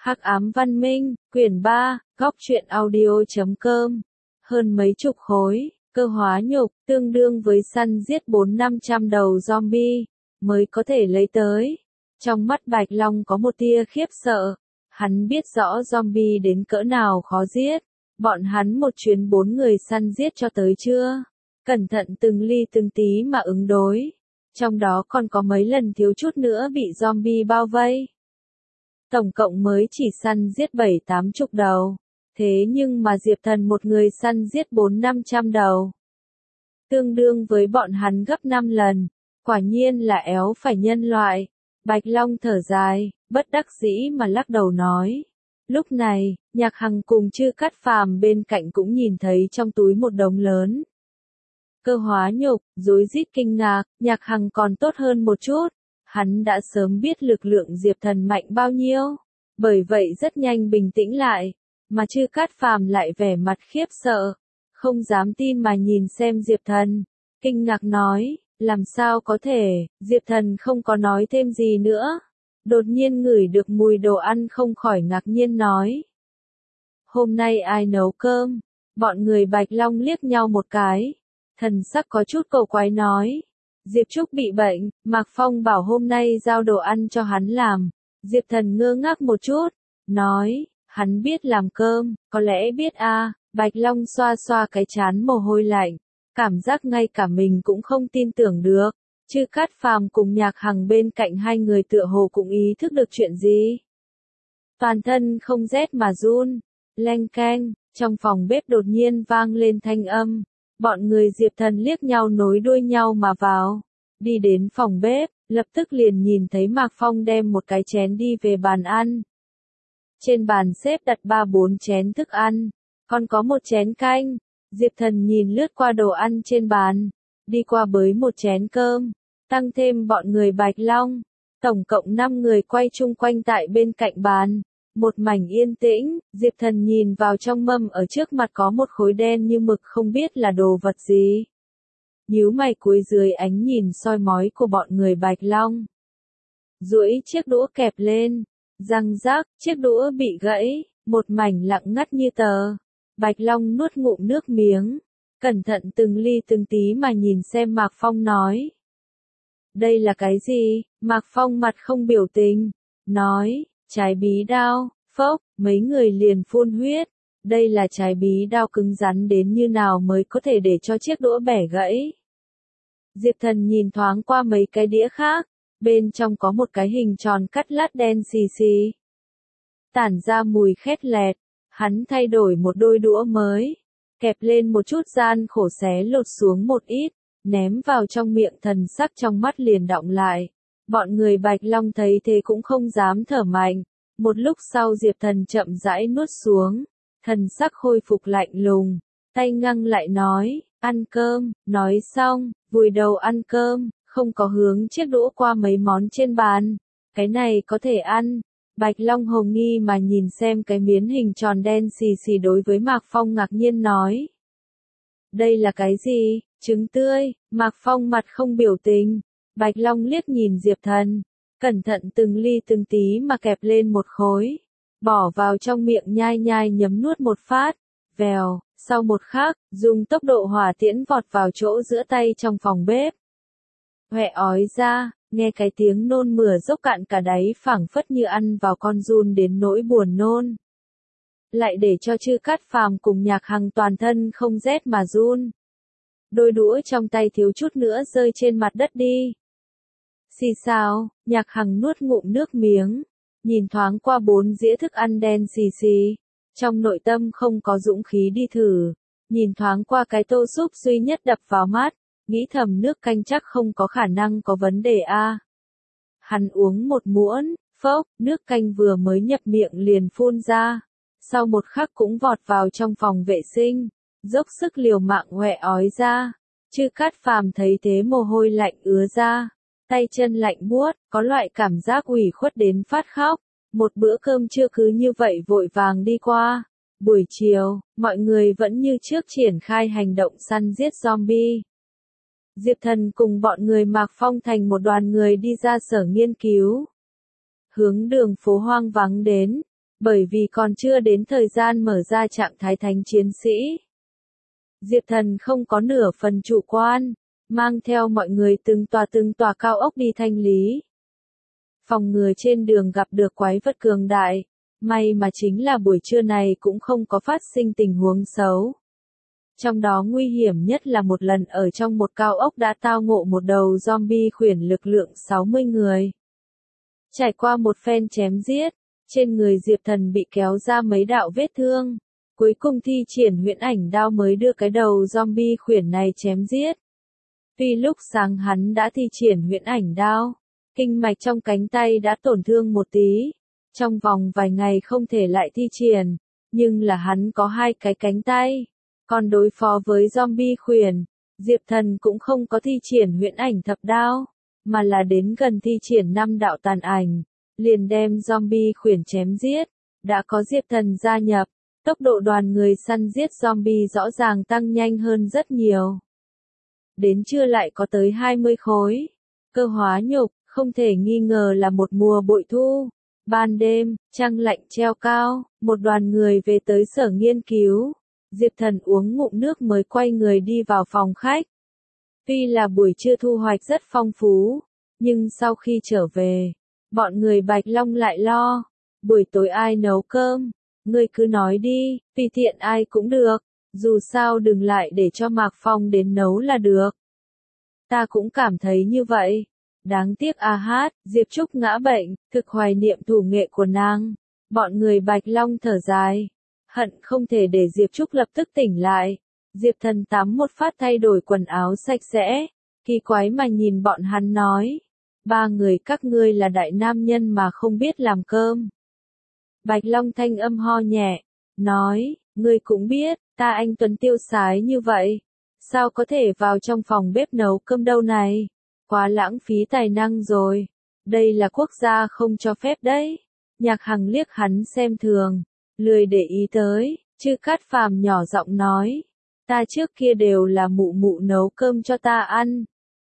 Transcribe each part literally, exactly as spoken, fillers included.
Hắc ám văn minh, quyển ba, góc truyện audio chấm com. Hơn mấy chục khối, cơ hóa nhục, tương đương với săn giết bốn năm trăm đầu zombie, mới có thể lấy tới. Trong mắt Bạch Long có một tia khiếp sợ. Hắn biết rõ zombie đến cỡ nào khó giết. Bọn hắn một chuyến bốn người săn giết cho tới chưa? Cẩn thận từng ly từng tí mà ứng đối. Trong đó còn có mấy lần thiếu chút nữa bị zombie bao vây. Tổng cộng mới chỉ săn giết bảy tám chục đầu. Thế nhưng mà Diệp Thần một người săn giết bốn năm trăm đầu. Tương đương với bọn hắn gấp năm lần. Quả nhiên là éo phải nhân loại. Bạch Long thở dài, bất đắc dĩ mà lắc đầu nói. Lúc này, Nhạc Hằng cùng Chư Cát Phàm bên cạnh cũng nhìn thấy trong túi một đống lớn. Cơ hóa nhục, rối rít kinh ngạc, Nhạc Hằng còn tốt hơn một chút. Hắn đã sớm biết lực lượng Diệp Thần mạnh bao nhiêu. Bởi vậy rất nhanh bình tĩnh lại. Mà Chư Cát Phàm lại vẻ mặt khiếp sợ. Không dám tin mà nhìn xem Diệp Thần. Kinh ngạc nói, làm sao có thể, Diệp Thần không có nói thêm gì nữa. Đột nhiên ngửi được mùi đồ ăn không khỏi ngạc nhiên nói. Hôm nay ai nấu cơm? Bọn người Bạch Long liếc nhau một cái. Thần sắc có chút cầu quái nói. Diệp Trúc bị bệnh, Mạc Phong bảo hôm nay giao đồ ăn cho hắn làm. Diệp Thần ngơ ngác một chút, nói, hắn biết làm cơm, có lẽ biết a. À. Bạch Long xoa xoa cái trán mồ hôi lạnh, cảm giác ngay cả mình cũng không tin tưởng được. Chư Cát Phàm cùng Nhạc Hằng bên cạnh hai người tựa hồ cũng ý thức được chuyện gì. Toàn thân không rét mà run, leng keng, trong phòng bếp đột nhiên vang lên thanh âm. Bọn người Diệp Thần liếc nhau nối đuôi nhau mà vào. Đi đến phòng bếp, lập tức liền nhìn thấy Mạc Phong đem một cái chén đi về bàn ăn. Trên bàn xếp đặt ba bốn chén thức ăn, còn có một chén canh. Diệp Thần nhìn lướt qua đồ ăn trên bàn, đi qua bới một chén cơm, tăng thêm bọn người Bạch Long. Tổng cộng năm người quay chung quanh tại bên cạnh bàn. Một mảnh yên tĩnh, Diệp Thần nhìn vào trong mâm ở trước mặt có một khối đen như mực không biết là đồ vật gì. Nhíu mày cúi dưới ánh nhìn soi mói của bọn người Bạch Long. Duỗi chiếc đũa kẹp lên, răng rác, chiếc đũa bị gãy, một mảnh lặng ngắt như tờ. Bạch Long nuốt ngụm nước miếng, cẩn thận từng ly từng tí mà nhìn xem Mạc Phong nói. Đây là cái gì? Mạc Phong mặt không biểu tình, nói, trái bí đao, phốc, mấy người liền phun huyết. Đây là trái bí đao cứng rắn đến như nào mới có thể để cho chiếc đũa bẻ gãy. Diệp Thần nhìn thoáng qua mấy cái đĩa khác, bên trong có một cái hình tròn cắt lát đen xì xì. Tản ra mùi khét lẹt, hắn thay đổi một đôi đũa mới, kẹp lên một chút gian khổ xé lột xuống một ít, ném vào trong miệng thần sắc trong mắt liền đọng lại. Bọn người Bạch Long thấy thế cũng không dám thở mạnh, một lúc sau Diệp Thần chậm rãi nuốt xuống, thần sắc khôi phục lạnh lùng, tay ngăng lại nói, ăn cơm, nói xong, vùi đầu ăn cơm, không có hướng chiếc đũa qua mấy món trên bàn, cái này có thể ăn. Bạch Long hồ nghi mà nhìn xem cái miếng hình tròn đen xì xì đối với Mạc Phong ngạc nhiên nói. Đây là cái gì? Trứng tươi. Mạc Phong mặt không biểu tình. Bạch Long liếc nhìn Diệp Thần, cẩn thận từng ly từng tí mà kẹp lên một khối, bỏ vào trong miệng nhai nhai nhấm nuốt một phát, vèo, sau một khắc, dùng tốc độ hỏa tiễn vọt vào chỗ giữa tay trong phòng bếp. Hoẹ ói ra, nghe cái tiếng nôn mửa dốc cạn cả đáy phảng phất như ăn vào con giun đến nỗi buồn nôn. Lại để cho Chư Cát Phàm cùng Nhạc Hằng toàn thân không rét mà run. Đôi đũa trong tay thiếu chút nữa rơi trên mặt đất đi. Xì xào, Nhạc Hằng nuốt ngụm nước miếng, nhìn thoáng qua bốn dĩa thức ăn đen xì xì, trong nội tâm không có dũng khí đi thử, nhìn thoáng qua cái tô súp duy nhất đập vào mắt, nghĩ thầm nước canh chắc không có khả năng có vấn đề a. À. Hắn uống một muỗng, phốc, nước canh vừa mới nhập miệng liền phun ra, sau một khắc cũng vọt vào trong phòng vệ sinh, dốc sức liều mạng hoẹ ói ra. Chư Cát Phàm thấy thế mồ hôi lạnh ứa ra. Tay chân lạnh buốt, có loại cảm giác ủy khuất đến phát khóc. Một bữa cơm trưa cứ như vậy vội vàng đi qua. Buổi chiều, mọi người vẫn như trước triển khai hành động săn giết zombie. Diệp Thần cùng bọn người Mạc Phong thành một đoàn người đi ra sở nghiên cứu. Hướng đường phố hoang vắng đến. Bởi vì còn chưa đến thời gian mở ra trạng thái thánh chiến sĩ. Diệp Thần không có nửa phần chủ quan, mang theo mọi người từng tòa từng tòa cao ốc đi thanh lý. Phòng ngừa trên đường gặp được quái vật cường đại, may mà chính là buổi trưa này cũng không có phát sinh tình huống xấu. Trong đó nguy hiểm nhất là một lần ở trong một cao ốc đã tao ngộ một đầu zombie khuyển lực lượng sáu mươi người. Trải qua một phen chém giết, trên người Diệp Thần bị kéo ra mấy đạo vết thương. Cuối cùng thi triển huyễn ảnh đao mới đưa cái đầu zombie khuyển này chém giết. Tuy lúc sáng hắn đã thi triển huyễn ảnh đao, kinh mạch trong cánh tay đã tổn thương một tí. Trong vòng vài ngày không thể lại thi triển, nhưng là hắn có hai cái cánh tay. Còn đối phó với zombie khuyển, Diệp Thần cũng không có thi triển huyễn ảnh thập đao, mà là đến gần thi triển năm đạo tàn ảnh, liền đem zombie khuyển chém giết. Đã có Diệp Thần gia nhập, tốc độ đoàn người săn giết zombie rõ ràng tăng nhanh hơn rất nhiều. Đến trưa lại có tới hai mươi khối. Cơ hóa nhục, không thể nghi ngờ là một mùa bội thu. Ban đêm, trăng lạnh treo cao, một đoàn người về tới sở nghiên cứu. Diệp Thần uống ngụm nước mới quay người đi vào phòng khách. Tuy là buổi trưa thu hoạch rất phong phú, nhưng sau khi trở về, bọn người Bạch Long lại lo. Buổi tối ai nấu cơm? Ngươi cứ nói đi, tùy tiện ai cũng được, dù sao đừng lại để cho Mạc Phong đến nấu là được. Ta cũng cảm thấy như vậy. Đáng tiếc a hát, Diệp Trúc ngã bệnh, thực hoài niệm thủ nghệ của nàng. Bọn người Bạch Long thở dài, hận không thể để Diệp Trúc lập tức tỉnh lại. Diệp Thần tắm một phát thay đổi quần áo sạch sẽ, kỳ quái mà nhìn bọn hắn nói. Ba người các ngươi là đại nam nhân mà không biết làm cơm. Bạch Long thanh âm ho nhẹ, nói, ngươi cũng biết, ta anh Tuấn tiêu sái như vậy. Sao có thể vào trong phòng bếp nấu cơm đâu này? Quá lãng phí tài năng rồi. Đây là quốc gia không cho phép đấy. Nhạc Hằng liếc hắn xem thường, lười để ý tới, Chư Cát Phàm nhỏ giọng nói. Ta trước kia đều là mụ mụ nấu cơm cho ta ăn.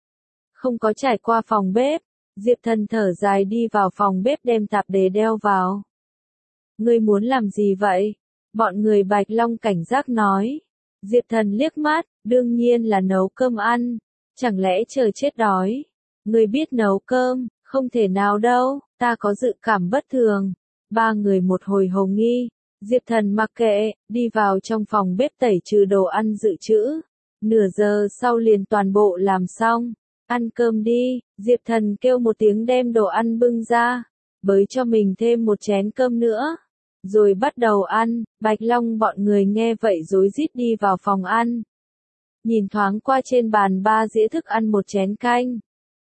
Không có trải qua phòng bếp, Diệp Thần thở dài đi vào phòng bếp đem tạp dề đeo vào. Ngươi muốn làm gì vậy? Bọn người Bạch Long cảnh giác nói. Diệp Thần liếc mắt, đương nhiên là nấu cơm ăn. Chẳng lẽ chờ chết đói? Ngươi biết nấu cơm? Không thể nào đâu, ta có dự cảm bất thường. Ba người một hồi hồ nghi. Diệp Thần mặc kệ, đi vào trong phòng bếp tẩy trừ đồ ăn dự trữ. Nửa giờ sau liền toàn bộ làm xong. Ăn cơm đi, Diệp Thần kêu một tiếng đem đồ ăn bưng ra. Bới cho mình thêm một chén cơm nữa. Rồi bắt đầu ăn, Bạch Long bọn người nghe vậy rối rít đi vào phòng ăn. Nhìn thoáng qua trên bàn ba dĩa thức ăn một chén canh.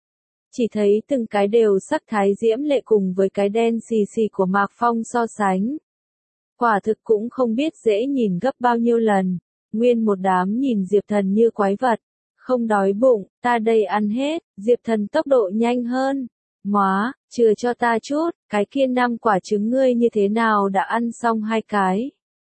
Chỉ thấy từng cái đều sắc thái diễm lệ cùng với cái đen xì xì của Mạc Phong so sánh. Quả thực cũng không biết dễ nhìn gấp bao nhiêu lần. Nguyên một đám nhìn Diệp Thần như quái vật. Không đói bụng, ta đây ăn hết. Diệp Thần tốc độ nhanh hơn. Móa, chừa cho ta chút, cái kia năm quả trứng ngươi như thế nào đã ăn xong hai cái.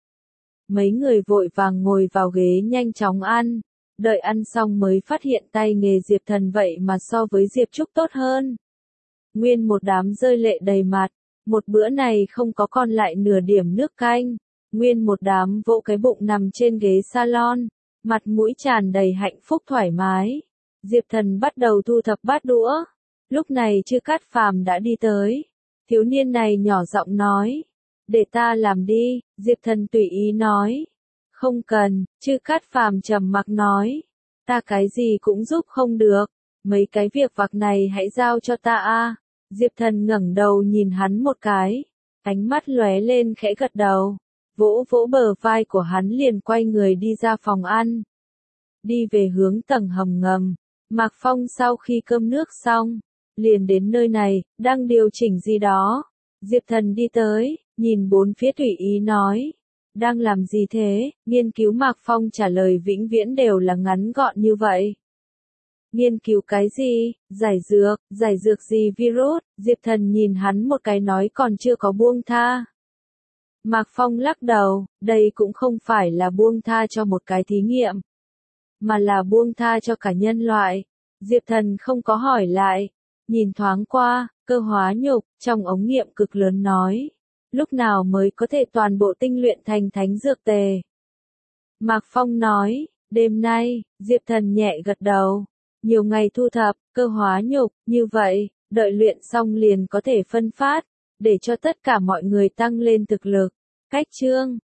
Mấy người vội vàng ngồi vào ghế nhanh chóng ăn. Đợi ăn xong mới phát hiện tay nghề Diệp Thần vậy mà so với Diệp Trúc tốt hơn. Nguyên một đám rơi lệ đầy mặt. Một bữa này không có còn lại nửa điểm nước canh. Nguyên một đám vỗ cái bụng nằm trên ghế salon. Mặt mũi tràn đầy hạnh phúc thoải mái. Diệp Thần bắt đầu thu thập bát đũa. Lúc này Chư Cát Phàm đã đi tới. Thiếu niên này nhỏ giọng nói. Để ta làm đi, Diệp Thần tùy ý nói. Không cần, Chư Cát Phàm trầm mặc nói. Ta cái gì cũng giúp không được. Mấy cái việc vặt này hãy giao cho ta a. Diệp Thần ngẩng đầu nhìn hắn một cái. Ánh mắt lóe lên khẽ gật đầu. Vỗ vỗ bờ vai của hắn liền quay người đi ra phòng ăn. Đi về hướng tầng hầm ngầm. Mạc Phong sau khi cơm nước xong, liền đến nơi này, đang điều chỉnh gì đó. Diệp Thần đi tới, nhìn bốn phía tùy ý nói. Đang làm gì thế? Nghiên cứu. Mạc Phong trả lời vĩnh viễn đều là ngắn gọn như vậy. Nghiên cứu cái gì? Giải dược, giải dược gì virus? Diệp Thần nhìn hắn một cái nói còn chưa có buông tha. Mạc Phong lắc đầu, đây cũng không phải là buông tha cho một cái thí nghiệm, mà là buông tha cho cả nhân loại. Diệp Thần không có hỏi lại, nhìn thoáng qua, cơ hóa nhục, trong ống nghiệm cực lớn nói. lúc nào mới có thể toàn bộ tinh luyện thành thánh dược tề? Mạc Phong nói, đêm nay, Diệp Thần nhẹ gật đầu. Nhiều ngày thu thập, cơ hóa nhục, như vậy, đợi luyện xong liền có thể phân phát, để cho tất cả mọi người tăng lên thực lực. Cách chương